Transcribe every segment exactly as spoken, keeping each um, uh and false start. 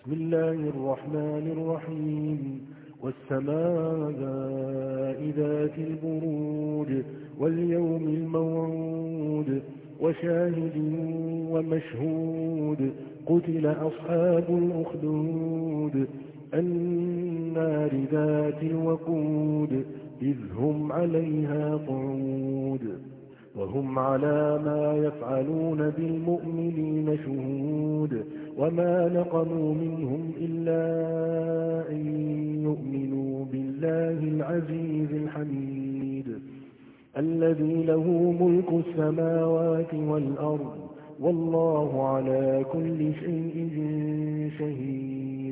بسم الله الرحمن الرحيم والسماء ذات البروج واليوم الموعود وشاهد ومشهود قتل أصحاب الأخدود النار ذات الوقود إذ هم عليها قعود وهم على ما يفعلون بالمؤمنين شهود وما نقموا منهم إلا أن يؤمنوا بالله العزيز الحميد الذي له ملك السماوات والأرض والله على كل شيء شهيد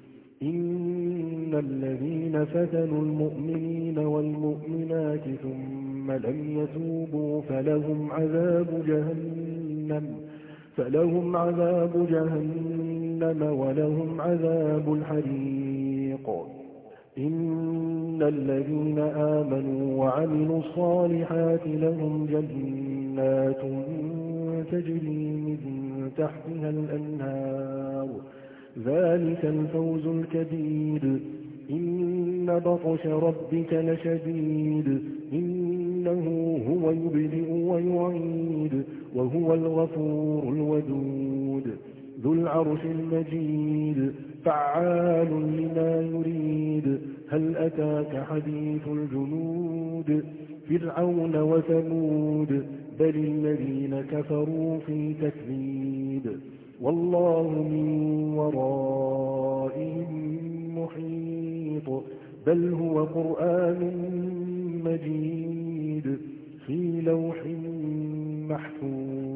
إن الذين فتنوا المؤمنين والمؤمنات ثم لم يتوبوا فلهم عذاب جهنم فلهم عذاب جهنم ولهم عذاب الحريق إن الذين آمنوا وعملوا الصالحات لهم جنات تجري من تحتها الأنهار ذلك الفوز الكبير إن بطش ربك لشديد إنه هو يبدئ ويعيد وهو الغفور الودود ذو العرش المجيد فعال لما يريد هل أتاك حديث الجنود فرعون وثمود بل الذين كفروا في تكذيب والله من ورائهم محيط بل هو قرآن مجيد في لوح محفوظ